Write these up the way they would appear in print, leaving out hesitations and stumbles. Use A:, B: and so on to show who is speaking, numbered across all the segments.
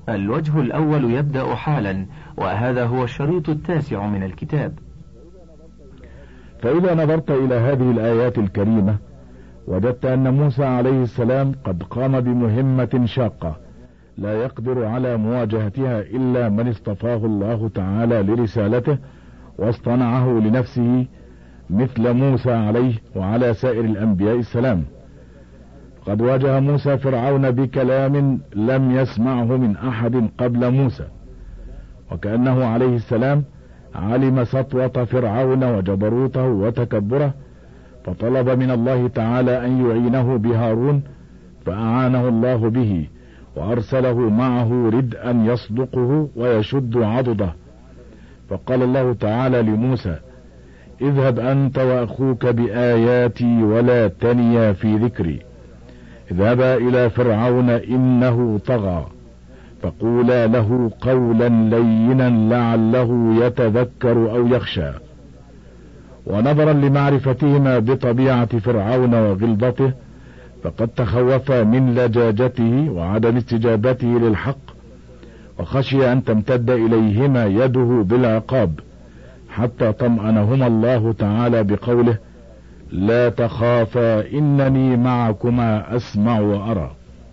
A: الوجه الأول يبدأ حالا، وهذا هو الشريط 9 من الكتاب.
B: فإذا نظرت إلى هذه الآيات الكريمة وجدت أن موسى عليه السلام قد قام بمهمة شاقة لا يقدر على مواجهتها إلا من اصطفاه الله تعالى لرسالته واصطنعه لنفسه، مثل موسى عليه وعلى سائر الأنبياء السلام. قد واجه موسى فرعون بكلام لم يسمعه من أحد قبل موسى، وكأنه عليه السلام علم سطوة فرعون وجبروته وتكبره، فطلب من الله تعالى أن يعينه بهارون، فأعانه الله به وأرسله معه ردءا يصدقه ويشد عضده. فقال الله تعالى لموسى: اذهب أنت وأخوك بآياتي ولا تنيا في ذكري، اذهبا إلى فرعون إنه طغى، فقولا له قولا لينا لعله يتذكر أو يخشى. ونظرا لمعرفتهما بطبيعة فرعون وغلظته، فقد تخوف من لجاجته وعدم استجابته للحق، وخشي أن تمتد إليهما يده بالعقاب، حتى طمأنهما الله تعالى بقوله: لا تخافا إنني معكما أسمع وأرى.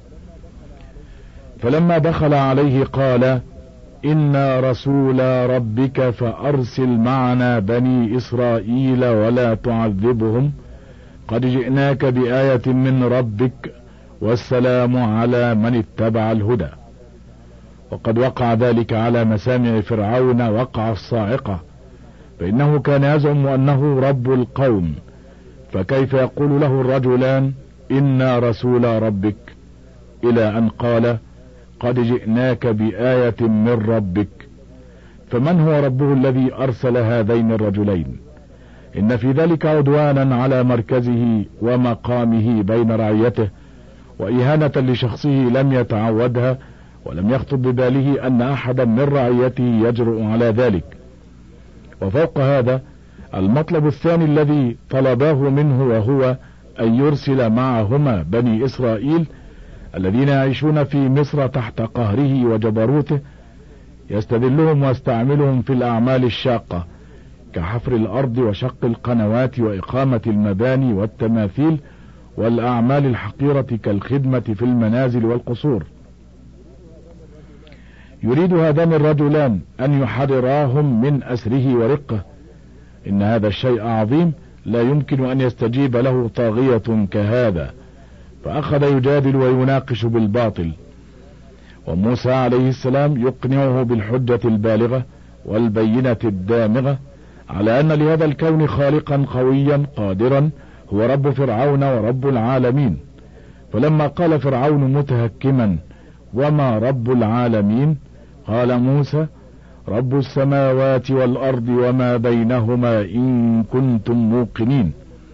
B: فلما دخل عليه قال: إنا رسول ربك فأرسل معنا بني إسرائيل ولا تعذبهم، قد جئناك بآية من ربك والسلام على من اتبع الهدى. وقد وقع ذلك على مسامع فرعون وقع الصاعقة، فإنه كان يزعم أنه رب القوم، فكيف يقول له الرجلان إنا رسول ربك، إلى أن قال: قد جئناك بآية من ربك. فمن هو ربه الذي أرسل هذين الرجلين؟ إن في ذلك عدوانا على مركزه ومقامه بين رعيته، وإهانة لشخصه لم يتعودها، ولم يخطر بباله أن أحدا من رعيته يجرؤ على ذلك. وفوق هذا المطلب الثاني الذي طلباه منه، وهو أن يرسل معهما بني إسرائيل الذين يعيشون في مصر تحت قهره وجبروته، يستذلهم ويستعملهم في الأعمال الشاقة كحفر الأرض وشق القنوات وإقامة المباني والتماثيل والأعمال الحقيرة كالخدمة في المنازل والقصور. يريد هذان الرجلان أن يحرراهم من أسره ورقه. إن هذا الشيء عظيم لا يمكن أن يستجيب له طاغية كهذا، فأخذ يجادل ويناقش بالباطل. وموسى عليه السلام يقنعه بالحجة البالغة والبينة الدامغة على أن لهذا الكون خالقا قويا قادرا هو رب فرعون ورب العالمين. فلما قال فرعون متهكما: وما رب العالمين؟ قال موسى: رب السماوات والأرض وما بينهما إن كنتم موقنين.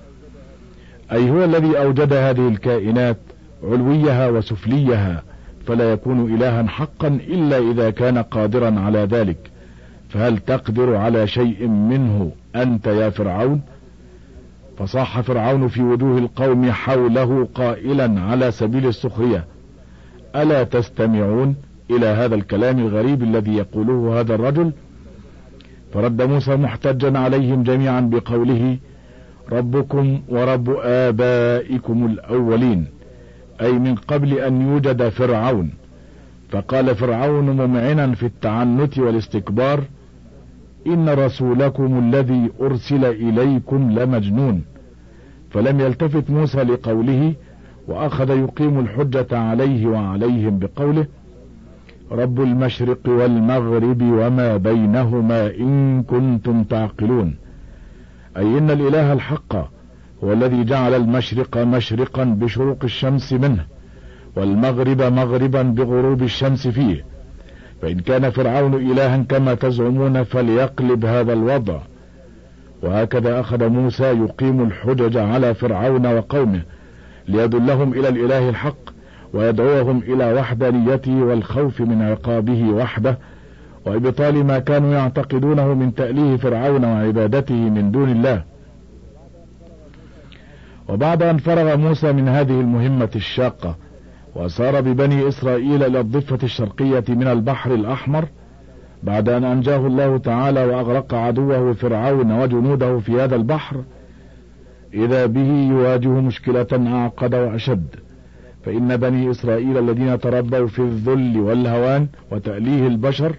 B: أي هو الذي أوجد هذه الكائنات علويها وسفليها، فلا يكون إلها حقا إلا إذا كان قادرا على ذلك. فهل تقدر على شيء منه أنت يا فرعون؟ فصاح فرعون في وجوه القوم حوله قائلا على سبيل السخرية: ألا تستمعون إلى هذا الكلام الغريب الذي يقوله هذا الرجل؟ فرد موسى محتجا عليهم جميعا بقوله: ربكم ورب آبائكم الأولين، أي من قبل أن يوجد فرعون. فقال فرعون ممعنا في التعنت والاستكبار: إن رسولكم الذي أرسل إليكم لمجنون. فلم يلتفت موسى لقوله، وأخذ يقيم الحجة عليه وعليهم بقوله: رب المشرق والمغرب وما بينهما إن كنتم تعقلون. أي إن الإله الحق هو الذي جعل المشرق مشرقا بشروق الشمس منه، والمغرب مغربا بغروب الشمس فيه. فإن كان فرعون إلها كما تزعمون فليقلب هذا الوضع. وهكذا أخذ موسى يقيم الحجج على فرعون وقومه ليدلهم إلى الإله الحق ويدعوهم إلى وحدانيته والخوف من عقابه وحده، وإبطال ما كانوا يعتقدونه من تأليه فرعون وعبادته من دون الله. وبعد أن فرغ موسى من هذه المهمة الشاقة وسار ببني إسرائيل إلى الضفة الشرقية من البحر الأحمر بعد أن أنجاه الله تعالى وأغرق عدوه فرعون وجنوده في هذا البحر، إذا به يواجه مشكلة أعقد وأشد. فإن بني إسرائيل الذين تربوا في الذل والهوان وتأليه البشر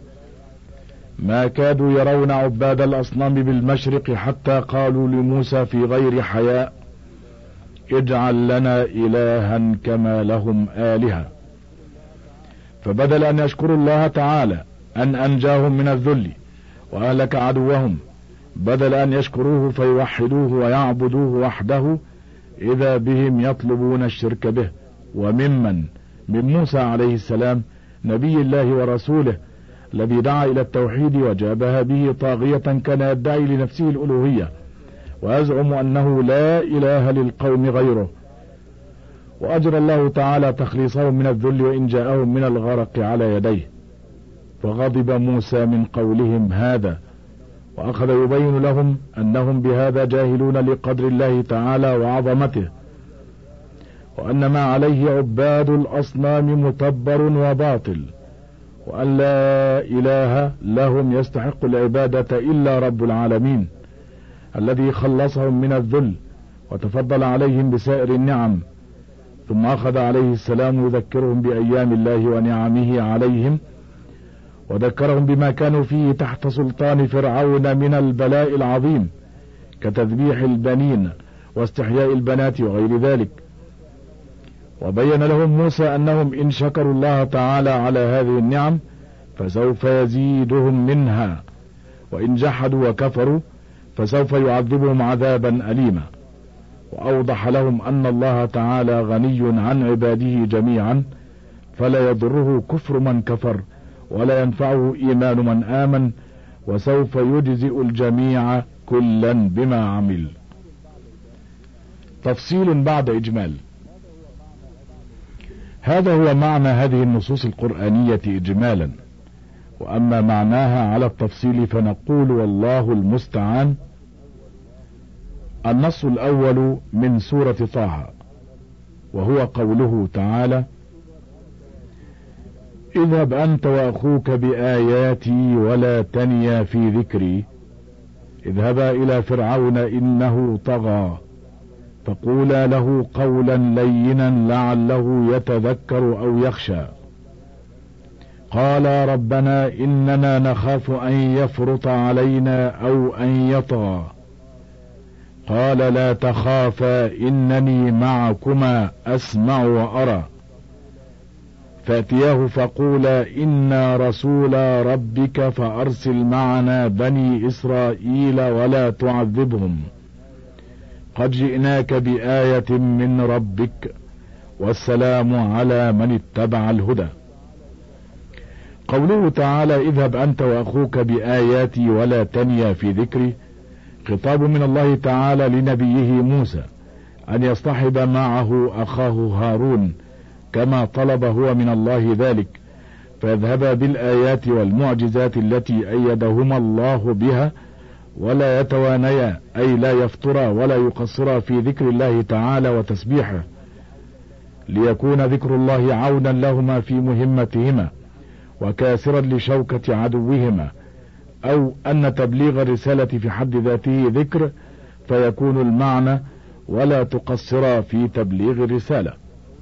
B: ما كادوا يرون عباد الأصنام بالمشرق، حتى قالوا لموسى في غير حياء: اجعل لنا إلها كما لهم آلهة. فبدل أن يشكروا الله تعالى أن أنجاهم من الذل وأهلك عدوهم، بدل أن يشكروه فيوحدوه ويعبدوه وحده، إذا بهم يطلبون الشرك به. ومن موسى عليه السلام نبي الله ورسوله الذي دعا إلى التوحيد وجابه به طاغية كان يدعي لنفسه الألوهية ويزعم أنه لا إله للقوم غيره، وأجرى الله تعالى تخليصهم من الذل وإن جاءهم من الغرق على يديه. فغضب موسى من قولهم هذا، وأخذ يبين لهم أنهم بهذا جاهلون لقدر الله تعالى وعظمته، وأن ما عليه عباد الأصنام متبر وباطل، وأن لا إله لهم يستحق العبادة إلا رب العالمين الذي خلصهم من الذل وتفضل عليهم بسائر النعم. ثم أخذ عليه السلام يذكرهم بأيام الله ونعمه عليهم، وذكرهم بما كانوا فيه تحت سلطان فرعون من البلاء العظيم كتذبيح البنين واستحياء البنات وغير ذلك. وبين لهم موسى أنهم إن شكروا الله تعالى على هذه النعم فسوف يزيدهم منها، وإن جحدوا وكفروا فسوف يعذبهم عذابا أليما. وأوضح لهم أن الله تعالى غني عن عباده جميعا، فلا يضره كفر من كفر ولا ينفعه إيمان من آمن، وسوف يجزئ الجميع كلا بما عمل. تفصيل بعد إجمال. هذا هو معنى هذه النصوص القرآنية إجمالا، وأما معناها على التفصيل فنقول والله المستعان. النص الأول من سورة طه، وهو قوله تعالى: اذهب أنت وأخوك بآياتي ولا تنيا في ذكري، اذهبا إلى فرعون إنه طغى فقولا له قولا لينا لعله يتذكر أو يخشى. قال ربنا إننا نخاف أن يفرط علينا أو أن يطغى. قال لا تخافا إنني معكما أسمع وأرى. فأتياه فقولا إنا رسولا ربك فأرسل معنا بني إسرائيل ولا تعذبهم قد جئناك بآية من ربك والسلام على من اتبع الهدى. قوله تعالى اذهب أنت وأخوك بآياتي ولا تنيا في ذكري خطاب من الله تعالى لنبيه موسى أن يصطحب معه أخاه هارون كما طلب هو من الله ذلك، فيذهبا بالآيات والمعجزات التي أيدهما الله بها، ولا يتوانيا أي لا يفطرا ولا يقصرا في ذكر الله تعالى وتسبيحه، ليكون ذكر الله عونا لهما في مهمتهما وكاسرا لشوكة عدوهما، أو أن تبليغ الرسالة في حد ذاته ذكر فيكون المعنى ولا تقصرا في تبليغ الرسالة.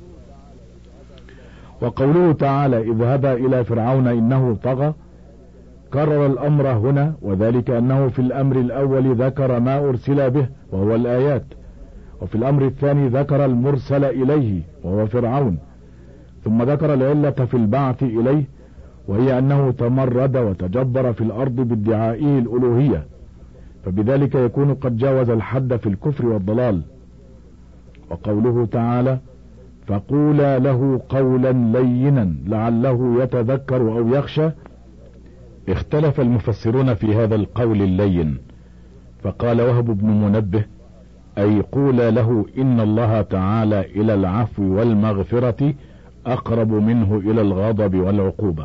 B: وقوله تعالى اذهبا إلى فرعون إنه طغى كرر الأمر هنا، وذلك أنه في الأمر الأول ذكر ما أرسل به وهو الآيات، وفي الأمر الثاني ذكر المرسل إليه وهو فرعون، ثم ذكر العلة في البعث إليه وهي أنه تمرد وتجبر في الأرض بادعائه الألوهية، فبذلك يكون قد جاوز الحد في الكفر والضلال. وقوله تعالى فقولا له قولا لينا لعله يتذكر أو يخشى، اختلف المفسرون في هذا القول اللين، فقال وهب بن منبه أي قولا له إن الله تعالى إلى العفو والمغفرة أقرب منه إلى الغضب والعقوبة.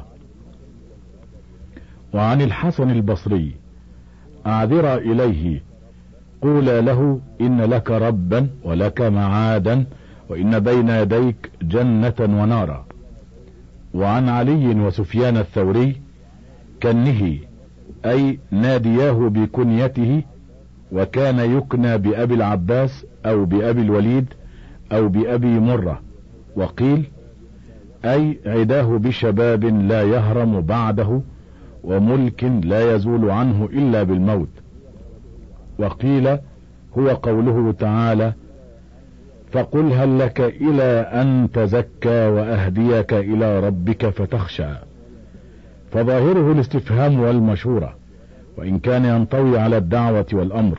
B: وعن الحسن البصري أعذر إليه قولا له إن لك ربا ولك معادا وإن بين يديك جنة ونارا. وعن علي وسفيان الثوري كنه، أي نادياه بكنيته، وكان يكنى بأبي العباس أو بأبي الوليد أو بأبي مرة. وقيل أي عداه بشباب لا يهرم بعده، وملك لا يزول عنه إلا بالموت. وقيل هو قوله تعالى: فقل هل لك إلى أن تزكى وأهديك إلى ربك فتخشى. فظاهره الاستفهام والمشورة، وإن كان ينطوي على الدعوة والأمر.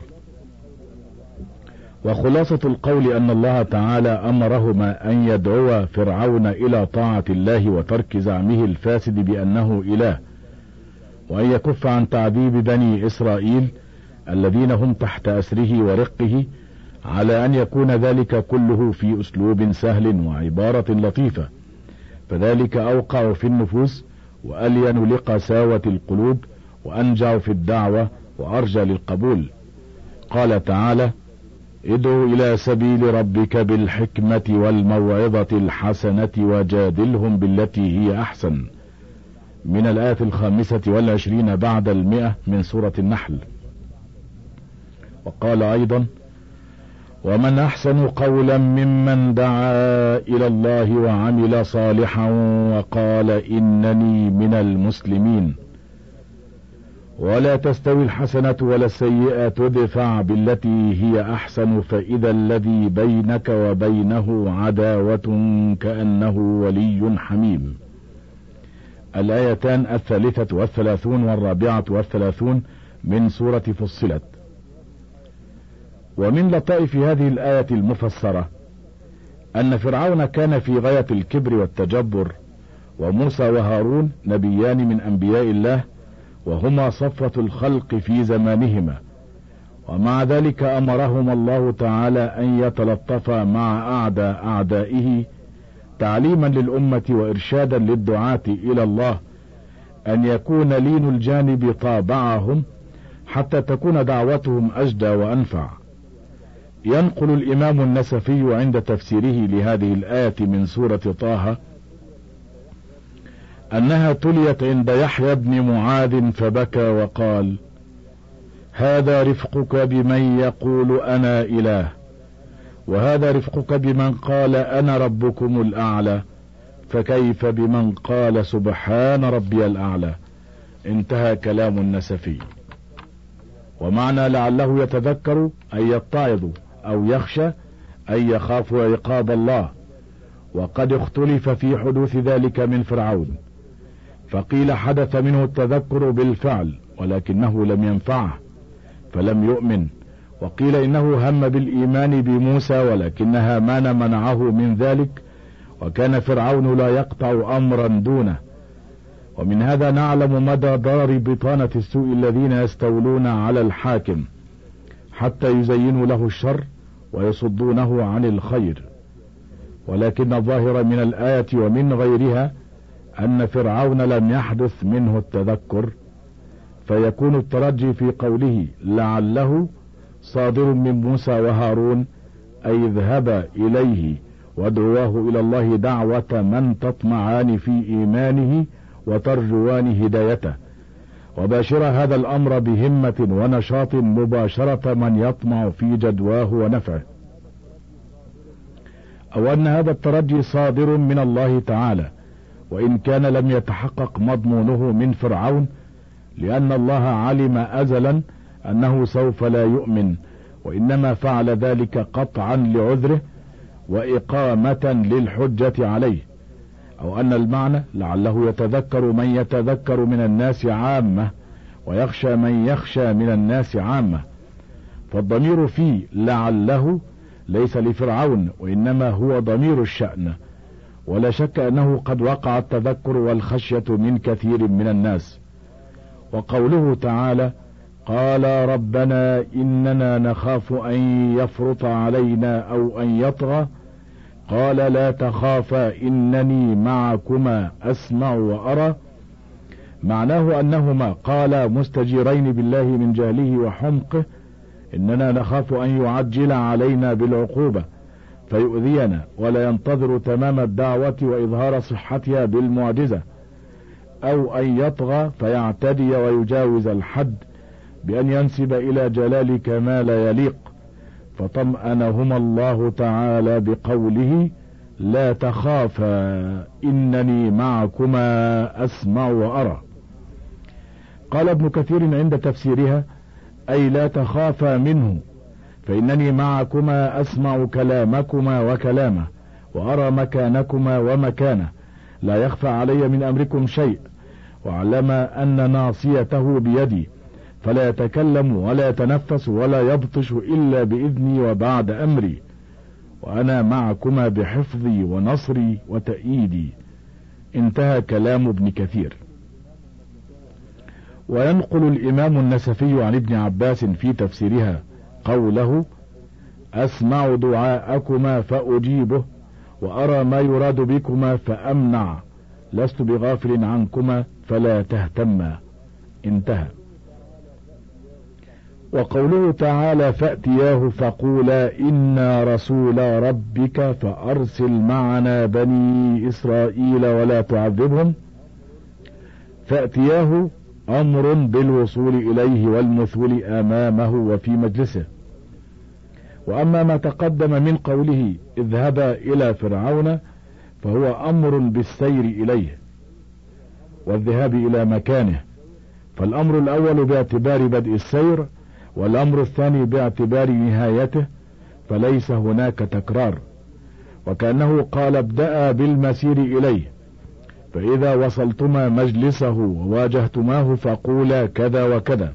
B: وخلاصة القول أن الله تعالى أمرهما أن يدعوا فرعون إلى طاعة الله وترك زعمه الفاسد بأنه إله، وأن يكف عن تعذيب بني إسرائيل الذين هم تحت أسره ورقه، على أن يكون ذلك كله في أسلوب سهل وعبارة لطيفة، فذلك أوقع في النفوس وألين لقساوة القلوب وأنجع في الدعوة وأرجى للقبول. قال تعالى: ادعو إلى سبيل ربك بالحكمة والموعظة الحسنة وجادلهم بالتي هي أحسن، من الآية 25 بعد 100 من سورة النحل. وقال أيضا: ومن أحسن قولا ممن دعا إلى الله وعمل صالحا وقال إنني من المسلمين. ولا تستوي الحسنة ولا السيئة، ادفع بالتي هي أحسن فإذا الذي بينك وبينه عداوة كأنه ولي حميم. الآيتان 33 و34 من سورة فصلت. ومن لطائف هذه الآية المفسرة أن فرعون كان في غاية الكبر والتجبر، وموسى وهارون نبيان من أنبياء الله، وهما صفوة الخلق في زمانهما، ومع ذلك أمرهما الله تعالى أن يتلطفا مع أعدائه تعليما للأمة وإرشادا للدعاة إلى الله، أن يكون لين الجانب طابعهم حتى تكون دعوتهم أجدى وأنفع. ينقل الإمام النسفي عند تفسيره لهذه الآية من سورة طه أنها تليت عند يحيى بن معاذ فبكى وقال: هذا رفقك بمن يقول أنا إله، وهذا رفقك بمن قال أنا ربكم الأعلى، فكيف بمن قال سبحان ربي الأعلى. انتهى كلام النسفي. ومعنى لعله يتذكر أن يتعظ أو يخشى أن يخاف عقاب الله، وقد اختلف في حدوث ذلك من فرعون، فقيل حدث منه التذكر بالفعل ولكنه لم ينفعه فلم يؤمن، وقيل إنه هم بالإيمان بموسى ولكن هامان منعه من ذلك، وكان فرعون لا يقطع أمرا دونه. ومن هذا نعلم مدى ضرر بطانة السوء الذين يستولون على الحاكم حتى يزينوا له الشر ويصدونه عن الخير. ولكن الظاهر من الآية ومن غيرها أن فرعون لم يحدث منه التذكر، فيكون الترجي في قوله لعله صادر من موسى وهارون، أي اذهبا إليه وادعواه إلى الله دعوة من تطمعان في إيمانه وترجوان هدايته، وباشر هذا الأمر بهمة ونشاط مباشرة من يطمع في جدواه ونفعه. أو أن هذا الترجي صادر من الله تعالى، وإن كان لم يتحقق مضمونه من فرعون، لأن الله علم أزلا أنه سوف لا يؤمن، وإنما فعل ذلك قطعا لعذره وإقامة للحجة عليه. أو أن المعنى لعله يتذكر من يتذكر من الناس عامة ويخشى من يخشى من الناس عامة، فالضمير في لعله ليس لفرعون وإنما هو ضمير الشأن، ولا شك أنه قد وقع التذكر والخشية من كثير من الناس. وقوله تعالى قال ربنا إننا نخاف أن يفرط علينا أو أن يطغى، قال لا تخافا إنني معكما أسمع وأرى، معناه أنهما قالا مستجيرين بالله من جهله وحمقه إننا نخاف أن يعجل علينا بالعقوبة، فيؤذينا ولا ينتظر تمام الدعوة وإظهار صحتها بالمعجزة، أو أن يطغى فيعتدي ويجاوز الحد بأن ينسب إلى جلالك ما لا يليق، فطمأنهما الله تعالى بقوله: لا تخافا إنني معكما أسمع وأرى. قال ابن كثير عند تفسيرها: أي لا تخافا منه، فإنني معكما أسمع كلامكما وكلامه، وأرى مكانكما ومكانه، لا يخفى علي من أمركم شيء، واعلم أن ناصيته بيدي، فلا يتكلم ولا يتنفس ولا يبطش إلا بإذني وبعد أمري، وأنا معكما بحفظي ونصري وتأييدي. انتهى كلام ابن كثير. وينقل الإمام النسفي عن ابن عباس في تفسيرها قوله: أسمع دعاءكما فأجيبه، وأرى ما يراد بكما فأمنع، لست بغافل عنكما فلا تهتما. انتهى. وقوله تعالى: فأتياه فقولا إنا رسول ربك فأرسل معنا بني إسرائيل ولا تعذبهم، فأتياه أمر بالوصول إليه والمثول أمامه وفي مجلسه. وأما ما تقدم من قوله اذهبا إلى فرعون فهو أمر بالسير إليه والذهاب إلى مكانه، فالأمر الأول باعتبار بدء السير، والأمر الثاني باعتبار نهايته، فليس هناك تكرار، وكأنه قال: ابدأ بالمسير إليه، فإذا وصلتما مجلسه وواجهتماه فقولا كذا وكذا.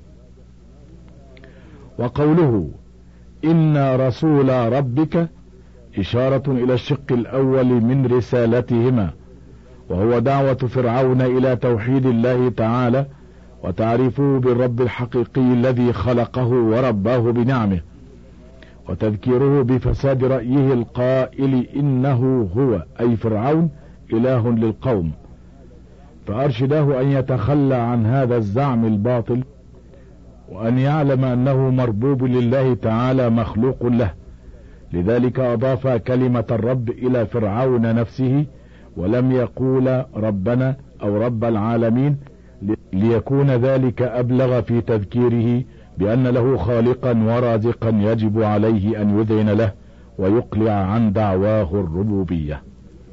B: وقوله إنا رسول ربك إشارة إلى الشق الأول من رسالتهما، وهو دعوة فرعون إلى توحيد الله تعالى وتعريفه بالرب الحقيقي الذي خلقه ورباه بنعمه، وتذكيره بفساد رأيه القائل إنه هو أي فرعون إله للقوم، فأرشده أن يتخلى عن هذا الزعم الباطل، وأن يعلم أنه مربوب لله تعالى مخلوق له. لذلك أضاف كلمة الرب إلى فرعون نفسه، ولم يقول ربنا أو رب العالمين، ليكون ذلك أبلغ في تذكيره بأن له خالقا ورازقا يجب عليه أن يذعن له ويقلع عن دعواه الربوبية.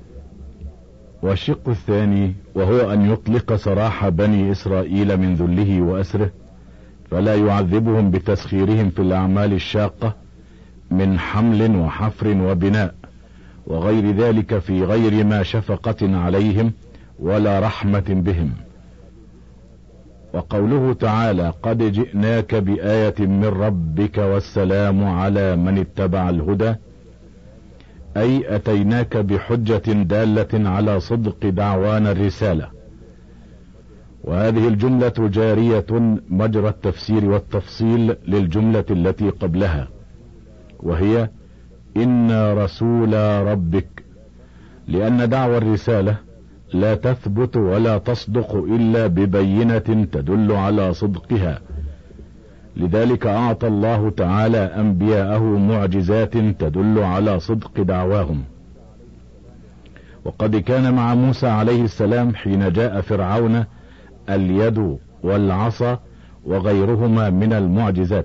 B: والشق الثاني وهو أن يطلق سراح بني إسرائيل من ذله وأسره، فلا يعذبهم بتسخيرهم في الأعمال الشاقة من حمل وحفر وبناء وغير ذلك، في غير ما شفقة عليهم ولا رحمة بهم. وقوله تعالى: قد جئناك بآية من ربك والسلام على من اتبع الهدى، أي أتيناك بحجة دالة على صدق دعوانا الرسالة. وهذه الجملة جارية مجرى التفسير والتفصيل للجملة التي قبلها، وهي إنا رسول ربك، لأن دعوى الرسالة لا تثبت ولا تصدق إلا ببينة تدل على صدقها. لذلك أعطى الله تعالى أنبياءه معجزات تدل على صدق دعواهم. وقد كان مع موسى عليه السلام حين جاء فرعون اليد والعصا وغيرهما من المعجزات.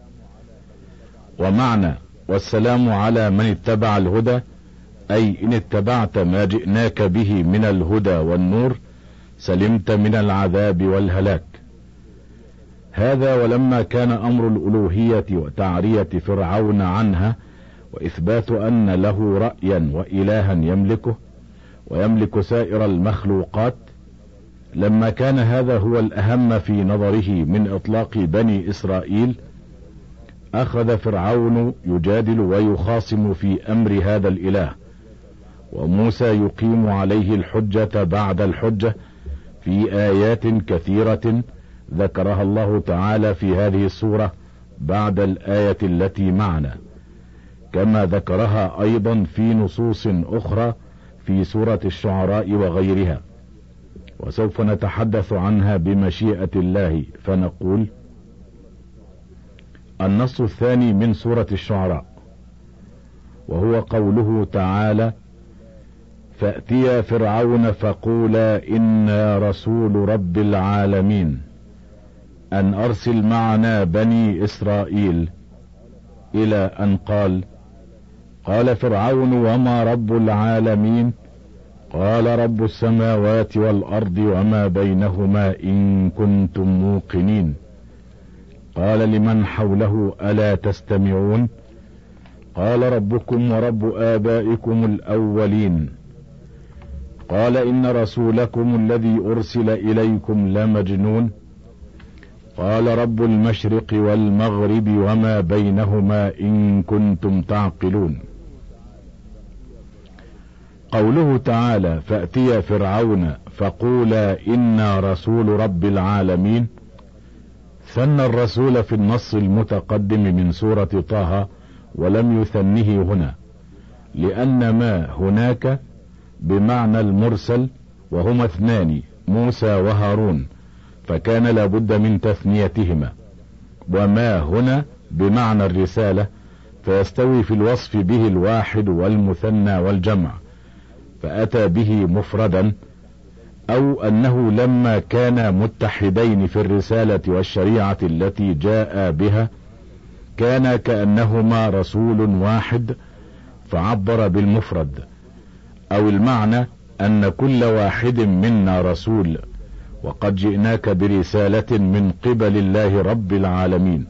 B: ومعنى والسلام على من اتبع الهدى، أي إن اتبعت ما جئناك به من الهدى والنور سلمت من العذاب والهلاك. هذا ولما كان أمر الألوهية وتعرية فرعون عنها وإثبات أن له رأيا وإلها يملكه ويملك سائر المخلوقات، لما كان هذا هو الأهم في نظره من إطلاق بني إسرائيل، أخذ فرعون يجادل ويخاصم في أمر هذا الإله، وموسى يقيم عليه الحجة بعد الحجة في آيات كثيرة ذكرها الله تعالى في هذه السورة بعد الآية التي معنا، كما ذكرها أيضا في نصوص أخرى في سورة الشعراء وغيرها، وسوف نتحدث عنها بمشيئة الله. فنقول: النص الثاني من سورة الشعراء: وهو قوله تعالى: فأتيا فرعون فقولا إنا رسول رب العالمين أن أرسل معنا بني إسرائيل، إلى أن قال فرعون: وما رب العالمين؟ قال: رب السماوات والأرض وما بينهما إن كنتم موقنين. قال لمن حوله: ألا تستمعون؟ قال: ربكم ورب آبائكم الأولين. قال: إن رسولكم الذي أرسل إليكم لمجنون. قال: رب المشرق والمغرب وما بينهما إن كنتم تعقلون. قوله تعالى: فأتيا فرعون فقولا إنا رسول رب العالمين، ثنى الرسول في النص المتقدم من سورة طه، ولم يثنه هنا، لأن ما هناك بمعنى المرسل، وهما اثنان، موسى وهارون، فكان لابد من تثنيتهما. وما هنا بمعنى الرسالة، فيستوي في الوصف به الواحد والمثنى والجمع، فأتى به مفردا، أو أنه لما كانا متحدين في الرسالة والشريعة التي جاء بها كان كأنهما رسول واحد فعبر بالمفرد، أو المعنى أن كل واحد منا رسول، وقد جئناك برسالة من قبل الله رب العالمين.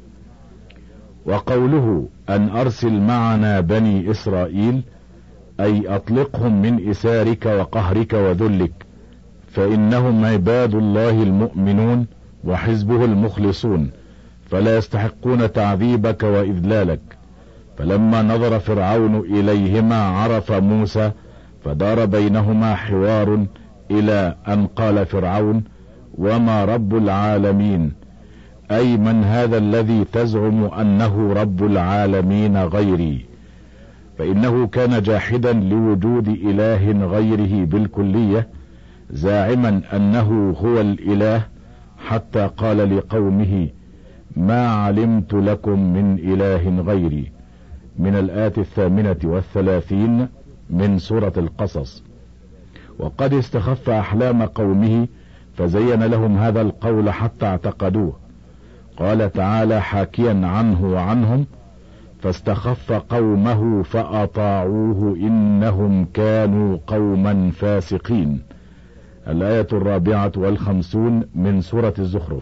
B: وقوله أن أرسل معنا بني إسرائيل، أي أطلقهم من إسارك وقهرك وذلك، فإنهم عباد الله المؤمنون وحزبه المخلصون، فلا يستحقون تعذيبك وإذلالك. فلما نظر فرعون إليهما عرف موسى، فدار بينهما حوار إلى أن قال فرعون: وما رب العالمين؟ أي من هذا الذي تزعم أنه رب العالمين غيري؟ فإنه كان جاحدا لوجود إله غيره بالكلية، زاعما أنه هو الإله، حتى قال لقومه: ما علمت لكم من إله غيري، من الآية 38 من سورة القصص. وقد استخف أحلام قومه فزين لهم هذا القول حتى اعتقدوه. قال تعالى حاكيا عنه وعنهم: فاستخف قومه فأطاعوه إنهم كانوا قوما فاسقين، الآية 54 من سورة الزخرف.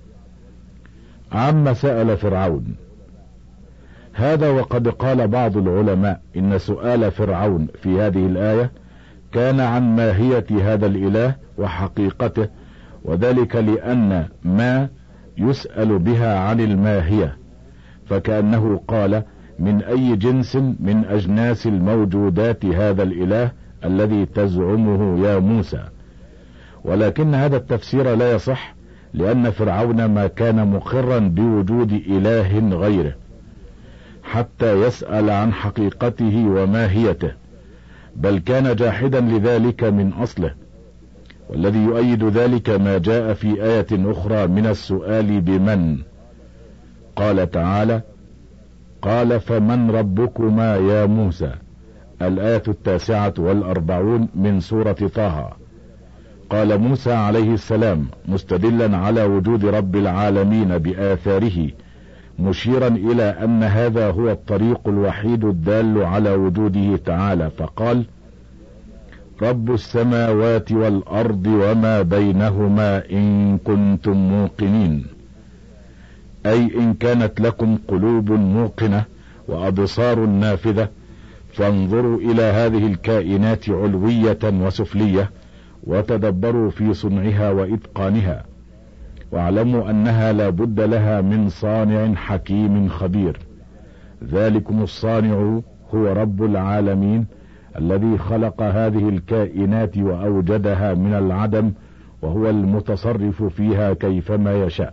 B: عما سأل فرعون هذا، وقد قال بعض العلماء إن سؤال فرعون في هذه الآية كان عن ماهية هذا الإله وحقيقته، وذلك لأن ما يسأل بها عن الماهية، فكأنه قال: من أي جنس من أجناس الموجودات هذا الإله الذي تزعمه يا موسى؟ ولكن هذا التفسير لا يصح، لأن فرعون ما كان مقرا بوجود إله غيره حتى يسأل عن حقيقته وماهيته، بل كان جاحدا لذلك من أصله. والذي يؤيد ذلك ما جاء في آية أخرى من السؤال بمن. قال تعالى: قال: فمن ربكما يا موسى، الآية 49 من سورة طه. قال موسى عليه السلام مستدلا على وجود رب العالمين بآثاره، مشيرا إلى أن هذا هو الطريق الوحيد الدال على وجوده تعالى، فقال: رب السماوات والأرض وما بينهما إن كنتم موقنين، أي إن كانت لكم قلوب موقنة وأبصار نافذة، فانظروا إلى هذه الكائنات علوية وسفلية، وتدبروا في صنعها وإتقانها، واعلموا أنها لا بد لها من صانع حكيم خبير. ذلكم الصانع هو رب العالمين، الذي خلق هذه الكائنات وأوجدها من العدم، وهو المتصرف فيها كيفما يشاء.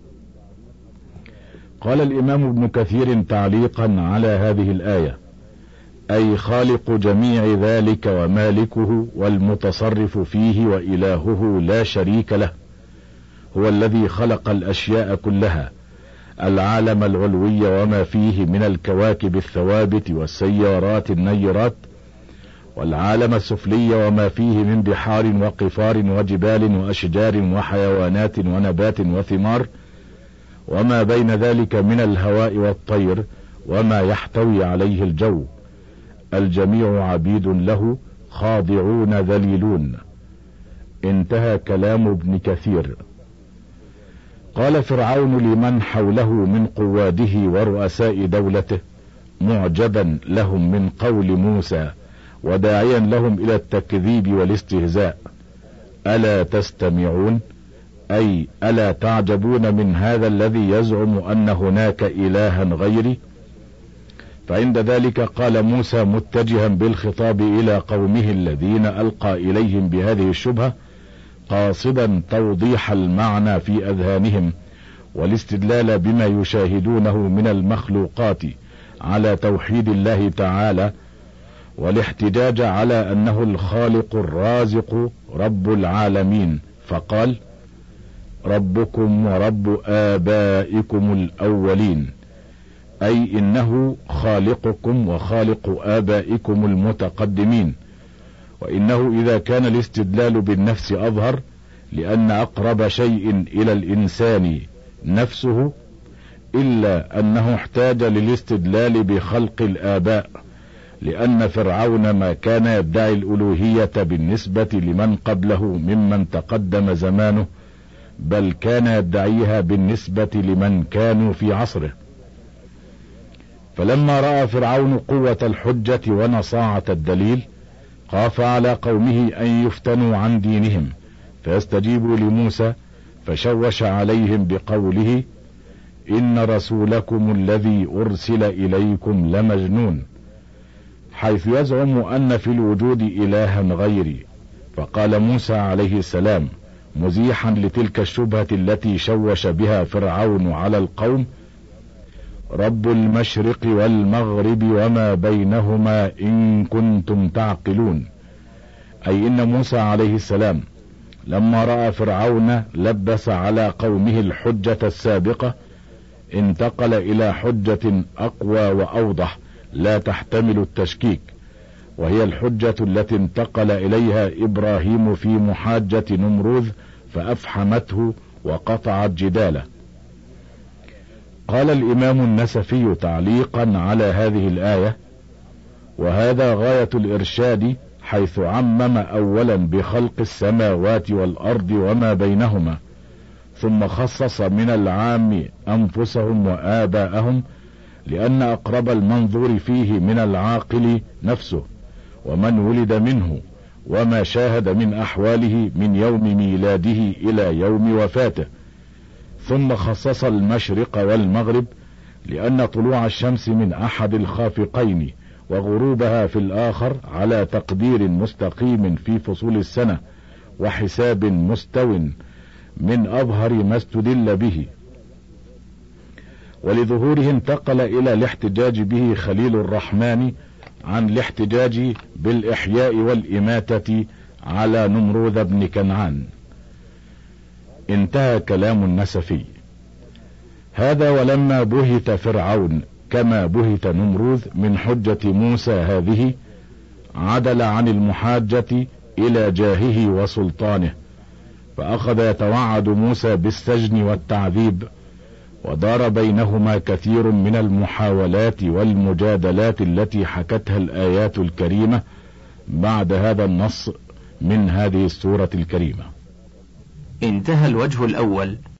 B: قال الإمام ابن كثير تعليقا على هذه الآية: أي خالق جميع ذلك ومالكه والمتصرف فيه وإلهه لا شريك له، هو الذي خلق الأشياء كلها، العالم العلوي وما فيه من الكواكب الثوابت والسيارات النيرات، والعالم السفلي وما فيه من بحار وقفار وجبال وأشجار وحيوانات ونبات وثمار، وما بين ذلك من الهواء والطير وما يحتوي عليه الجو، الجميع عبيد له خاضعون ذليلون. انتهى كلام ابن كثير. قال فرعون لمن حوله من قواده ورؤساء دولته معجبا لهم من قول موسى وداعيا لهم الى التكذيب والاستهزاء: الا تستمعون؟ اي الا تعجبون من هذا الذي يزعم ان هناك الها غيري؟ فعند ذلك قال موسى متجها بالخطاب الى قومه الذين القى اليهم بهذه الشبهة، قاصدا توضيح المعنى في اذهانهم والاستدلال بما يشاهدونه من المخلوقات على توحيد الله تعالى، والاحتجاج على انه الخالق الرازق رب العالمين، فقال: ربكم ورب آبائكم الأولين، أي إنه خالقكم وخالق آبائكم المتقدمين. وإنه إذا كان الاستدلال بالنفس أظهر، لأن أقرب شيء إلى الإنسان نفسه، إلا أنه احتاج للاستدلال بخلق الآباء، لأن فرعون ما كان يدعي الألوهية بالنسبة لمن قبله ممن تقدم زمانه، بل كان يدعيها بالنسبة لمن كانوا في عصره. فلما رأى فرعون قوة الحجة ونصاعة الدليل، خاف على قومه أن يفتنوا عن دينهم فيستجيبوا لموسى، فشوش عليهم بقوله: إن رسولكم الذي أرسل إليكم لمجنون، حيث يزعم أن في الوجود إلها غيري. فقال موسى عليه السلام مزيحا لتلك الشبهة التي شوش بها فرعون على القوم: رب المشرق والمغرب وما بينهما إن كنتم تعقلون. أي إن موسى عليه السلام لما رأى فرعون لبس على قومه الحجة السابقة، انتقل إلى حجة أقوى وأوضح لا تحتمل التشكيك، وهي الحجة التي انتقل إليها إبراهيم في محاجة نمروذ فأفحمته وقطعت جداله. قال الإمام النسفي تعليقا على هذه الآية: وهذا غاية الإرشاد، حيث عمم أولا بخلق السماوات والأرض وما بينهما، ثم خصص من العام أنفسهم وآباءهم، لأن أقرب المنظور فيه من العاقل نفسه ومن ولد منه وما شاهد من أحواله من يوم ميلاده إلى يوم وفاته. ثم خصص المشرق والمغرب، لأن طلوع الشمس من أحد الخافقين وغروبها في الآخر على تقدير مستقيم في فصول السنة وحساب مستو من أظهر ما استدل به. ولظهوره انتقل إلى الاحتجاج به خليل الرحمن عن الاحتجاج بالإحياء والإماتة على نمروذ بن كنعان. انتهى كلام النسفي. هذا ولما بهت فرعون كما بهت نمروذ من حجة موسى هذه، عدل عن المحاجة إلى جاهه وسلطانه، فأخذ يتوعد موسى بالسجن والتعذيب، ودار بينهما كثير من المحاولات والمجادلات التي حكتها الآيات الكريمة بعد هذا النص من هذه السورة الكريمة.
A: انتهى الوجه الأول.